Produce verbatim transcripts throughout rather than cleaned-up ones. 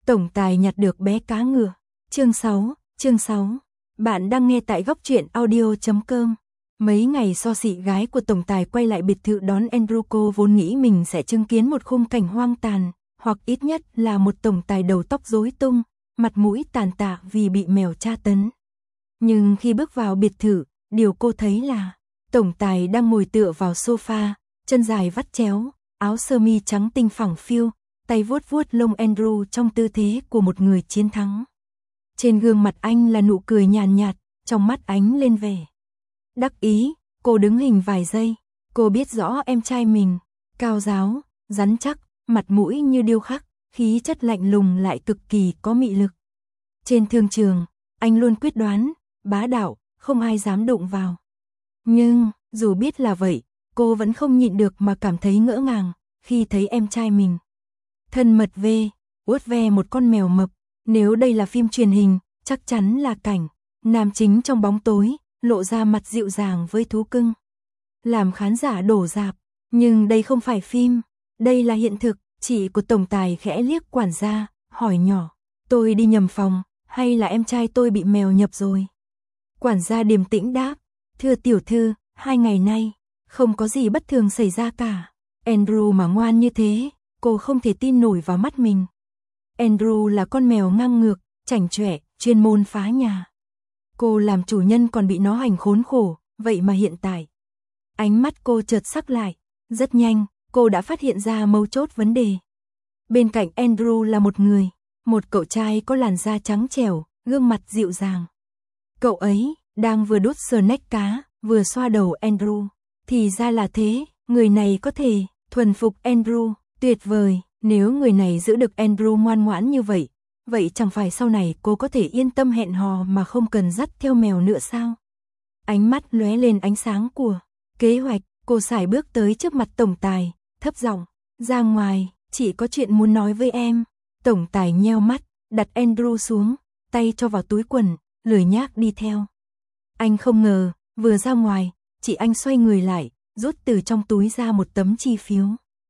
Tổng tài nhặt được bé cá ngựa. Chương sáu, chương sáu. Bạn đang nghe tại góc truyện audio chấm com. Mấy ngày so xị gái của tổng tài quay lại biệt thự đón Andrew, cô vốn nghĩ mình sẽ chứng kiến một khung cảnh hoang tàn, hoặc ít nhất là một tổng tài đầu tóc rối tung, mặt mũi tàn tạ vì bị mèo tra tấn. Nhưng khi bước vào biệt thự, điều cô thấy là tổng tài đang ngồi tựa vào sofa, chân dài vắt chéo, áo sơ mi trắng tinh phẳng phiu, tay vuốt vuốt lông Andrew trong tư thế của một người chiến thắng. Trên gương mặt anh là nụ cười nhàn nhạt, trong mắt ánh lên vẻ đắc ý. Cô đứng hình vài giây, cô biết rõ em trai mình, cao ráo, rắn chắc, mặt mũi như điêu khắc, khí chất lạnh lùng lại cực kỳ có mị lực. Trên thương trường, anh luôn quyết đoán, bá đạo, không ai dám đụng vào. Nhưng, dù biết là vậy, cô vẫn không nhịn được mà cảm thấy ngỡ ngàng khi thấy em trai mình thân mật về, vuốt ve một con mèo mập. Nếu đây là phim truyền hình, chắc chắn là cảnh nam chính trong bóng tối, lộ ra mặt dịu dàng với thú cưng, làm khán giả đổ rạp. Nhưng đây không phải phim, đây là hiện thực. Chị của tổng tài khẽ liếc quản gia, hỏi nhỏ, tôi đi nhầm phòng, hay là em trai tôi bị mèo nhập rồi? Quản gia điềm tĩnh đáp, thưa tiểu thư, hai ngày nay, không có gì bất thường xảy ra cả. Andrew mà ngoan như thế, cô không thể tin nổi vào mắt mình. Andrew là con mèo ngang ngược, chảnh chọe, chuyên môn phá nhà. Cô làm chủ nhân còn bị nó hành khốn khổ, vậy mà hiện tại. Ánh mắt cô chợt sắc lại, rất nhanh, cô đã phát hiện ra mấu chốt vấn đề. Bên cạnh Andrew là một người, một cậu trai có làn da trắng trẻo, gương mặt dịu dàng. Cậu ấy đang vừa đút snack cá, vừa xoa đầu Andrew. Thì ra là thế, người này có thể thuần phục Andrew, tuyệt vời. Nếu người này giữ được Andrew ngoan ngoãn như vậy, vậy chẳng phải sau này cô có thể yên tâm hẹn hò mà không cần dắt theo mèo nữa sao? Ánh mắt lóe lên ánh sáng của kế hoạch, cô sải bước tới trước mặt tổng tài, thấp giọng, ra ngoài, chị có chuyện muốn nói với em. Tổng tài nheo mắt, đặt Andrew xuống, tay cho vào túi quần, lười nhác đi theo. Anh không ngờ, vừa ra ngoài, chị anh xoay người lại, rút từ trong túi ra một tấm chi phiếu.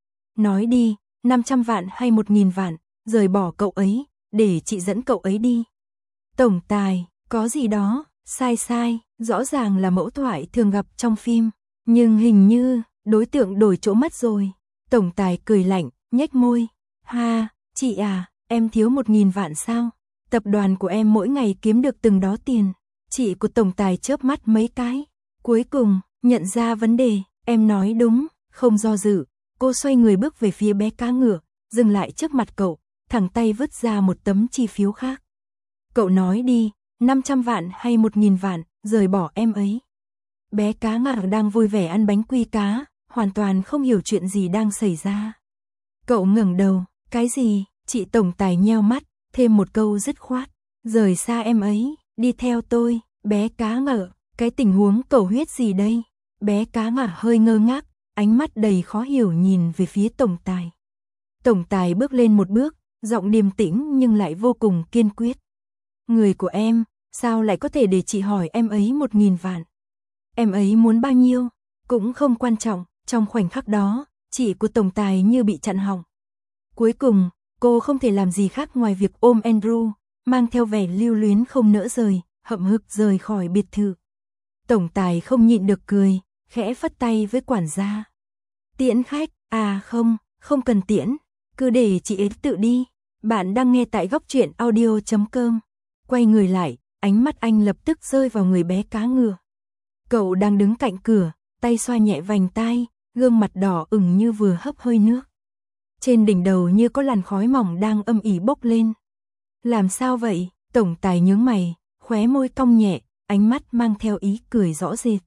Nói đi, năm trăm vạn hay một nghìn vạn, rời bỏ cậu ấy, để chị dẫn cậu ấy đi. Tổng tài, có gì đó, sai sai, rõ ràng là mẫu thoại thường gặp trong phim, nhưng hình như, đối tượng đổi chỗ mất rồi. Tổng tài cười lạnh, nhếch môi, ha, chị à, em thiếu một nghìn vạn sao? Tập đoàn của em mỗi ngày kiếm được từng đó tiền. Chị của tổng tài chớp mắt mấy cái, cuối cùng, nhận ra vấn đề, em nói đúng, không do dự. Cô xoay người bước về phía bé cá ngựa, dừng lại trước mặt cậu, thẳng tay vứt ra một tấm chi phiếu khác. Cậu nói đi, năm trăm vạn hay một nghìn vạn, rời bỏ em ấy. Bé cá ngựa đang vui vẻ ăn bánh quy cá, hoàn toàn không hiểu chuyện gì đang xảy ra. Cậu ngẩng đầu, cái gì? Chị tổng tài nheo mắt, thêm một câu dứt khoát, rời xa em ấy, đi theo tôi. Bé cá ngựa, cái tình huống cầu huyết gì đây? Bé cá ngựa hơi ngơ ngác, ánh mắt đầy khó hiểu nhìn về phía tổng tài. Tổng tài bước lên một bước, giọng điềm tĩnh nhưng lại vô cùng kiên quyết. Người của em, sao lại có thể để chị hỏi em ấy một nghìn vạn? Em ấy muốn bao nhiêu? Cũng không quan trọng. Trong khoảnh khắc đó, chị của tổng tài như bị chặn họng. Cuối cùng, cô không thể làm gì khác ngoài việc ôm Andrew, mang theo vẻ lưu luyến không nỡ rời, hậm hực rời khỏi biệt thự. Tổng tài không nhịn được cười, khẽ phất tay với quản gia. Tiễn khách, à không, không cần tiễn, cứ để chị ấy tự đi. Bạn đang nghe tại góc truyện audio chấm com. Quay người lại, ánh mắt anh lập tức rơi vào người bé cá ngựa. Cậu đang đứng cạnh cửa, tay xoa nhẹ vành tai, gương mặt đỏ ửng như vừa hấp hơi nước. Trên đỉnh đầu như có làn khói mỏng đang âm ỉ bốc lên. Làm sao vậy? Tổng tài nhướng mày, khóe môi cong nhẹ, ánh mắt mang theo ý cười rõ rệt.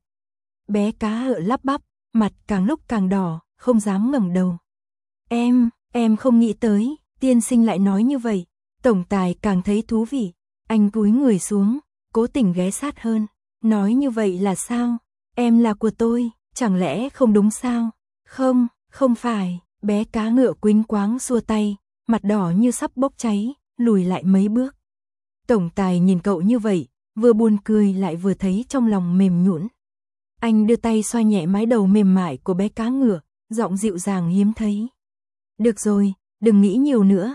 Bé cá ngựa lắp bắp, mặt càng lúc càng đỏ, không dám ngẩng đầu. Em, em không nghĩ tới, tiên sinh lại nói như vậy. Tổng tài càng thấy thú vị, anh cúi người xuống, cố tình ghé sát hơn. Nói như vậy là sao? Em là của tôi, chẳng lẽ không đúng sao? Không, không phải. Bé cá ngựa quýnh quáng xua tay, mặt đỏ như sắp bốc cháy, lùi lại mấy bước. Tổng tài nhìn cậu như vậy, vừa buồn cười lại vừa thấy trong lòng mềm nhũn. Anh đưa tay xoa nhẹ mái đầu mềm mại của bé cá ngựa, giọng dịu dàng hiếm thấy. Được rồi, đừng nghĩ nhiều nữa.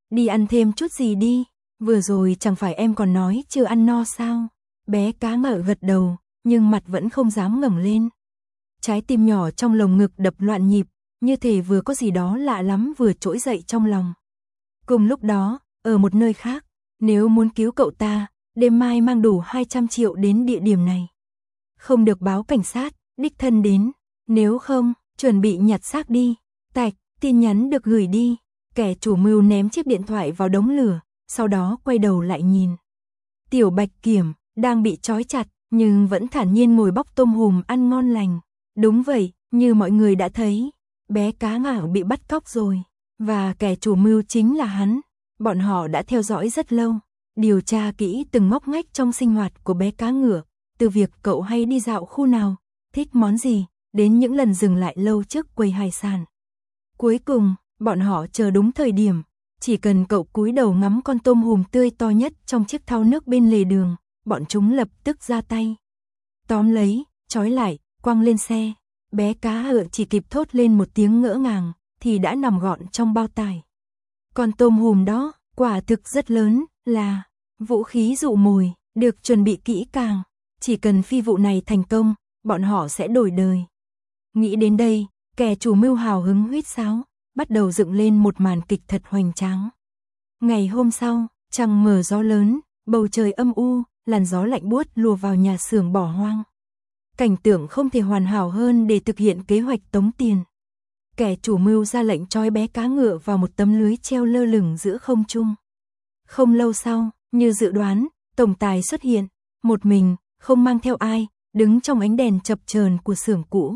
đi ăn thêm chút gì đi, vừa rồi chẳng phải em còn nói chưa ăn no sao? Bé cá ngựa gật đầu, nhưng mặt vẫn không dám ngẩng lên. Trái tim nhỏ trong lồng ngực đập loạn nhịp, như thể vừa có gì đó lạ lắm vừa trỗi dậy trong lòng. Cùng lúc đó, ở một nơi khác, nếu muốn cứu cậu ta, đêm mai mang đủ hai trăm triệu đến địa điểm này. Không được báo cảnh sát, đích thân đến, nếu không, chuẩn bị nhặt xác đi. Tạch, tin nhắn được gửi đi, kẻ chủ mưu ném chiếc điện thoại vào đống lửa, sau đó quay đầu lại nhìn. Tiểu Bạch Kiểm, đang bị trói chặt, nhưng vẫn thản nhiên ngồi bóc tôm hùm ăn ngon lành. Đúng vậy, như mọi người đã thấy, bé cá ngạo bị bắt cóc rồi, và kẻ chủ mưu chính là hắn. Bọn họ đã theo dõi rất lâu, điều tra kỹ từng ngóc ngách trong sinh hoạt của bé cá ngựa, từ việc cậu hay đi dạo khu nào, thích món gì, đến những lần dừng lại lâu trước quầy hải sản. Cuối cùng, bọn họ chờ đúng thời điểm, chỉ cần cậu cúi đầu ngắm con tôm hùm tươi to nhất trong chiếc thau nước bên lề đường, bọn chúng lập tức ra tay. Tóm lấy, trói lại, quăng lên xe, bé cá ngựa chỉ kịp thốt lên một tiếng ngỡ ngàng, thì đã nằm gọn trong bao tải. Con tôm hùm đó, quả thực rất lớn, là vũ khí dụ mồi, được chuẩn bị kỹ càng. Chỉ cần phi vụ này thành công, bọn họ sẽ đổi đời. Nghĩ đến đây, kẻ chủ mưu hào hứng huýt sáo, bắt đầu dựng lên một màn kịch thật hoành tráng. Ngày hôm sau, trăng mở gió lớn, bầu trời âm u, làn gió lạnh buốt lùa vào nhà xưởng bỏ hoang. Cảnh tượng không thể hoàn hảo hơn để thực hiện kế hoạch tống tiền. Kẻ chủ mưu ra lệnh trói bé cá ngựa vào một tấm lưới treo lơ lửng giữa không trung. Không lâu sau, như dự đoán, tổng tài xuất hiện, một mình, không mang theo ai, đứng trong ánh đèn chập chờn của xưởng cũ.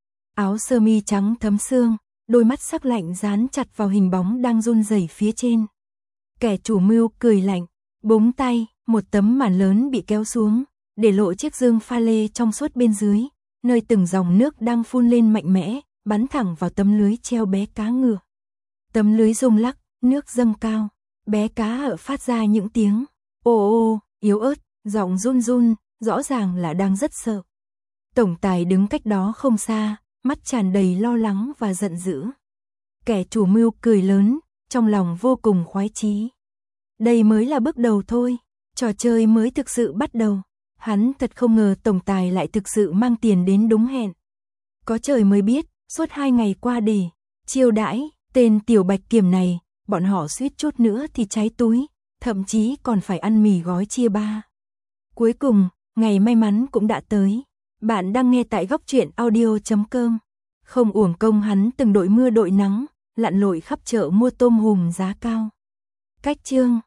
Áo sơ mi trắng thấm sương, đôi mắt sắc lạnh dán chặt vào hình bóng đang run rẩy phía trên. Kẻ chủ mưu cười lạnh, búng tay, một tấm màn lớn bị kéo xuống, để lộ chiếc giương pha lê trong suốt bên dưới, nơi từng dòng nước đang phun lên mạnh mẽ, bắn thẳng vào tấm lưới treo bé cá ngựa. Tấm lưới rung lắc, nước dâng cao, bé cá ngựa phát ra những tiếng ô ô, yếu ớt, giọng run run, rõ ràng là đang rất sợ. Tổng tài đứng cách đó không xa, mắt tràn đầy lo lắng và giận dữ. Kẻ chủ mưu cười lớn, trong lòng vô cùng khoái chí. Đây mới là bước đầu thôi, trò chơi mới thực sự bắt đầu. Hắn thật không ngờ tổng tài lại thực sự mang tiền đến đúng hẹn. Có trời mới biết, suốt hai ngày qua để chiêu đãi tên Tiểu Bạch Kiểm này, bọn họ suýt chút nữa thì cháy túi, thậm chí còn phải ăn mì gói chia ba. Cuối cùng, ngày may mắn cũng đã tới. Bạn đang nghe tại góc truyện audio chấm com. Không uổng công hắn từng đội mưa đội nắng, lặn lội khắp chợ mua tôm hùm giá cao. Cách chương